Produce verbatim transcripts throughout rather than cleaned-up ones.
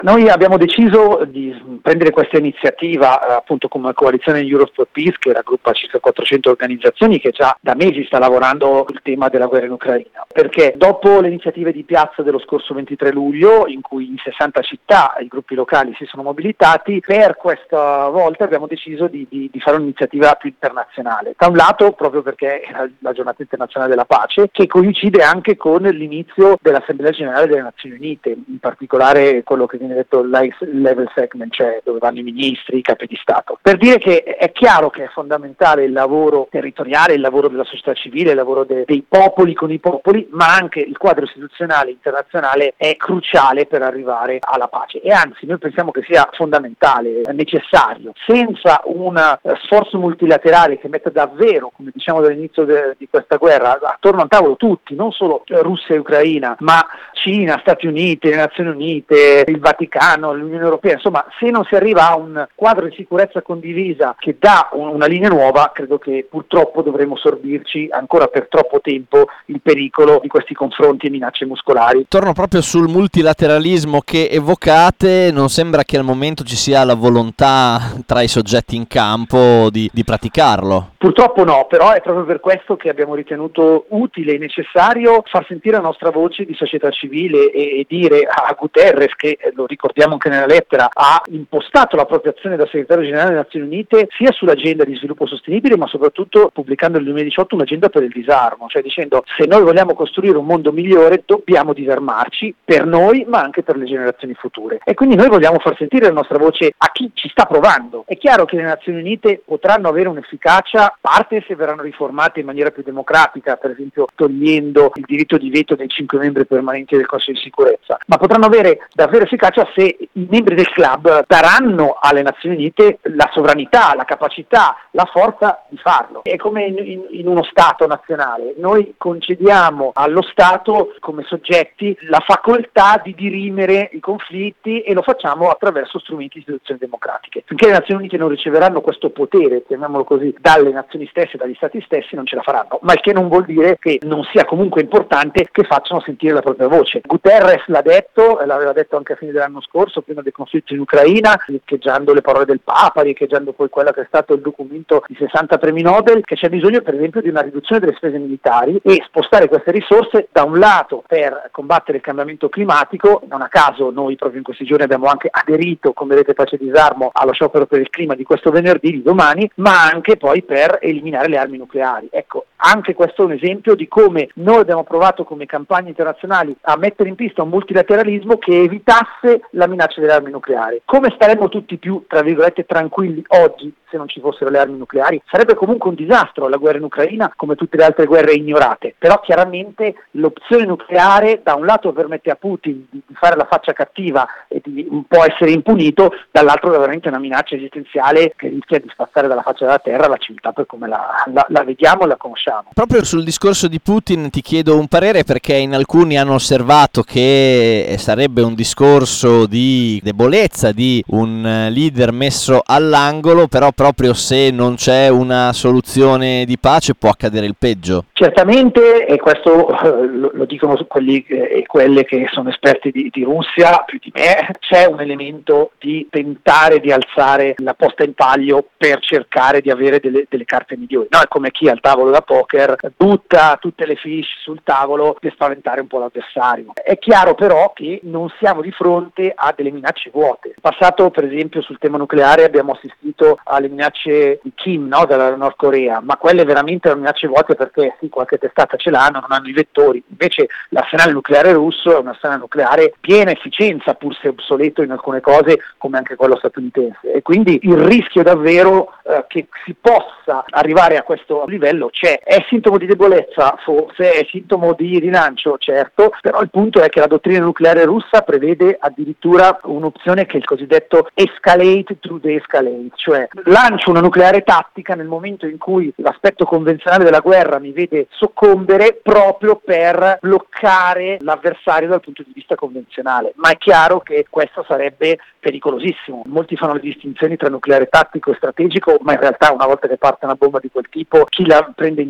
Noi abbiamo deciso di prendere questa iniziativa eh, appunto come coalizione Europe for Peace, che raggruppa circa quattrocento organizzazioni, che già da mesi sta lavorando sul tema della guerra in Ucraina, perché dopo le iniziative di piazza dello scorso ventitré luglio, in cui in sessanta città i gruppi locali si sono mobilitati, per questa volta abbiamo deciso di, di, di fare un'iniziativa più internazionale. Da un lato proprio perché è la, la giornata internazionale della pace, che coincide anche con l'inizio dell'Assemblea Generale delle Nazioni Unite, in particolare quello che viene detto l'high level segment, cioè dove vanno i ministri, i capi di Stato. Per dire che è chiaro che è fondamentale il lavoro territoriale, il lavoro della società civile, il lavoro de, dei popoli con i popoli, ma anche il quadro istituzionale internazionale è cruciale per arrivare alla pace. E anzi, noi pensiamo che sia fondamentale, necessario. Senza un uh, sforzo multilaterale che metta davvero, come diciamo dall'inizio de, di questa guerra, attorno al tavolo tutti, non solo Russia e Ucraina, ma Cina, Stati Uniti, le Nazioni Unite, il Vaticano, l'Unione Europea, insomma, se non si arriva a un quadro di sicurezza condivisa che dà un, una linea nuova, credo che purtroppo dovremo sorbirci ancora per troppo tempo il pericolo di questi confronti e minacce muscolari. Torno proprio sul multilateralismo che evocate, non sembra che al momento ci sia la volontà tra i soggetti in campo di, di praticarlo. Purtroppo no, però è proprio per questo che abbiamo ritenuto utile e necessario far sentire la nostra voce di società civile e, e dire a Guterres, che lo ricordiamo anche nella lettera, ha impostato la propria azione da segretario generale delle Nazioni Unite sia sull'agenda di sviluppo sostenibile, ma soprattutto pubblicando nel duemiladiciotto un'agenda per il disarmo, cioè dicendo se noi vogliamo costruire un mondo migliore dobbiamo disarmarci per noi ma anche per le generazioni future. E quindi noi vogliamo far sentire la nostra voce a chi ci sta provando. È chiaro che le Nazioni Unite potranno avere un'efficacia, a parte se verranno riformate in maniera più democratica, per esempio togliendo il diritto di veto dei cinque membri permanenti del Consiglio di sicurezza, ma potranno avere davvero efficacia se i membri del club daranno alle Nazioni Unite la sovranità, la capacità, la forza di farlo. È come in, in, in uno Stato nazionale, noi concediamo allo Stato come soggetti la facoltà di dirimere i conflitti e lo facciamo attraverso strumenti di istituzioni democratiche. Finché le Nazioni Unite non riceveranno questo potere, chiamiamolo così, dalle nazioni stesse, dagli Stati stessi, non ce la faranno, ma il che non vuol dire che non sia comunque importante che facciano sentire la propria voce. Guterres l'ha detto, l'aveva detto anche a fine dell'anno scorso, prima del conflitto in Ucraina, riecheggiando le parole del Papa, riecheggiando poi quella che è stato il documento di sessanta premi Nobel, che c'è bisogno per esempio di una riduzione delle spese militari e spostare queste risorse da un lato per combattere il cambiamento climatico. Non a caso noi proprio in questi giorni abbiamo anche aderito come Rete Pace e Disarmo allo sciopero per il clima di questo venerdì, di domani, ma anche poi per eliminare le armi nucleari. Ecco, anche questo è un esempio di come noi abbiamo provato come campagne internazionali a mettere in pista un multilateralismo che evitasse la minaccia delle armi nucleari. Come staremmo tutti più, tra virgolette, tranquilli oggi se non ci fossero le armi nucleari? Sarebbe comunque un disastro la guerra in Ucraina, come tutte le altre guerre ignorate, però chiaramente l'opzione nucleare da un lato permette a Putin di fare la faccia cattiva e di un po' essere impunito, dall'altro è veramente una minaccia esistenziale che rischia di spazzare dalla faccia della terra la civiltà per come la, la, la vediamo e la conosciamo. Proprio sul discorso di Putin ti chiedo un parere, perché in alcuni hanno osservato che sarebbe un discorso di debolezza di un leader messo all'angolo, però proprio se non c'è una soluzione di pace può accadere il peggio. Certamente, e questo eh, lo, lo dicono quelli e eh, quelle che sono esperti di, di Russia più di me, c'è un elemento di tentare di alzare la posta in palio per cercare di avere delle, delle carte migliori. No, è come chi al tavolo da poker butta tutte le fiche sul tavolo per spaventare un po' l'avversario. È chiaro però che non siamo di fronte a delle minacce vuote. In passato, per esempio, sul tema nucleare abbiamo assistito alle minacce di Kim, no, dalla Nord Corea, ma quelle veramente erano minacce vuote perché sì, qualche testata ce l'hanno, non hanno i vettori. Invece l'arsenale nucleare russo è un arsenale nucleare piena efficienza, pur se obsoleto in alcune cose, come anche quello statunitense. E quindi il rischio davvero eh, che si possa arrivare a questo livello c'è. È sintomo di debolezza? Forse. È sintomo di rilancio? Certo. Però il punto è che la dottrina nucleare russa prevede addirittura un'opzione che è il cosiddetto escalate to de-escalate, cioè lancio una nucleare tattica nel momento in cui l'aspetto convenzionale della guerra mi vede soccombere, proprio per bloccare l'avversario dal punto di vista convenzionale. Ma è chiaro che questo sarebbe pericolosissimo. Molti fanno le distinzioni tra nucleare tattico e strategico, ma in realtà una volta che parte una bomba di quel tipo chi la prende in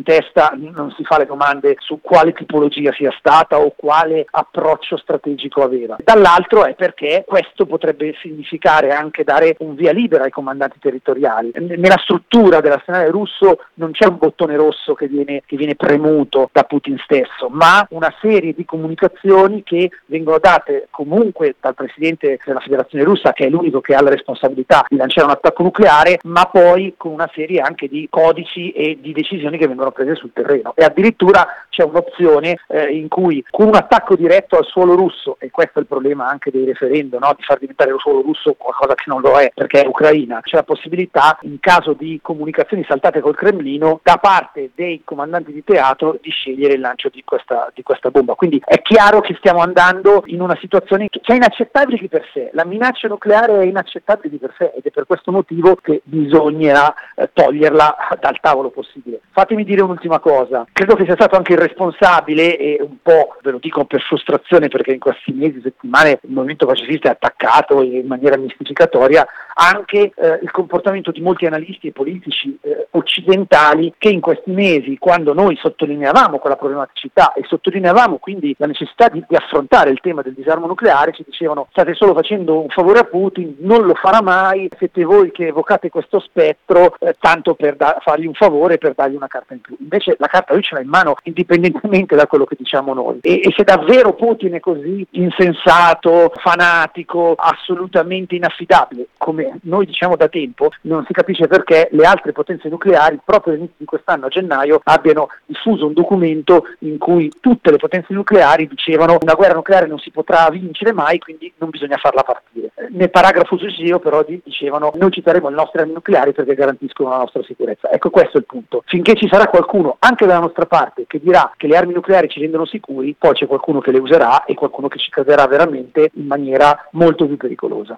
in testa non si fa le domande su quale tipologia sia stata o quale approccio strategico aveva. Dall'altro è perché questo potrebbe significare anche dare un via libera ai comandanti territoriali. Nella struttura dell'arsenale russo non c'è un bottone rosso che viene, che viene premuto da Putin stesso, ma una serie di comunicazioni che vengono date comunque dal presidente della Federazione Russa, che è l'unico che ha la responsabilità di lanciare un attacco nucleare, ma poi con una serie anche di codici e di decisioni che vengono prese sul terreno. E addirittura c'è un'opzione eh, in cui con un attacco diretto al suolo russo, e questo è il problema anche dei referendum, no? Di far diventare il suolo russo qualcosa che non lo è perché è Ucraina, c'è la possibilità in caso di comunicazioni saltate col Cremlino da parte dei comandanti di teatro di scegliere il lancio di questa, di questa bomba. Quindi è chiaro che stiamo andando in una situazione che è inaccettabile di per sé, la minaccia nucleare è inaccettabile di per sé ed è per questo motivo che bisognerà eh, toglierla dal tavolo possibile. Fatemi dire un'ultima cosa, credo che sia stato anche irresponsabile e un po', ve lo dico per frustrazione perché in questi mesi, settimane il movimento pacifista è attaccato in maniera mistificatoria, anche eh, il comportamento di molti analisti e politici eh, occidentali che in questi mesi, quando noi sottolineavamo quella problematicità e sottolineavamo quindi la necessità di, di affrontare il tema del disarmo nucleare, ci dicevano state solo facendo un favore a Putin, non lo farà mai, siete voi che evocate questo spettro eh, tanto per da- fargli un favore, per dargli una carta in più. Invece la carta lui ce l'ha in mano indipendentemente da quello che diciamo noi e, e se davvero Putin è così insensato, fanatico, assolutamente inaffidabile, come noi diciamo da tempo, non si capisce perché le altre potenze nucleari proprio all'inizio di quest'anno a gennaio abbiano diffuso un documento in cui tutte le potenze nucleari dicevano una guerra nucleare non si potrà vincere mai, quindi non bisogna farla partire. Nel paragrafo successivo però dicevano noi ci terremo le nostre armi nucleari perché garantiscono la nostra sicurezza. Ecco, questo è il punto. Finché ci sarà qualcuno anche dalla nostra parte che dirà che le armi nucleari ci rendono sicuri, poi c'è qualcuno che le userà e qualcuno che ci crederà veramente in maniera molto più pericolosa.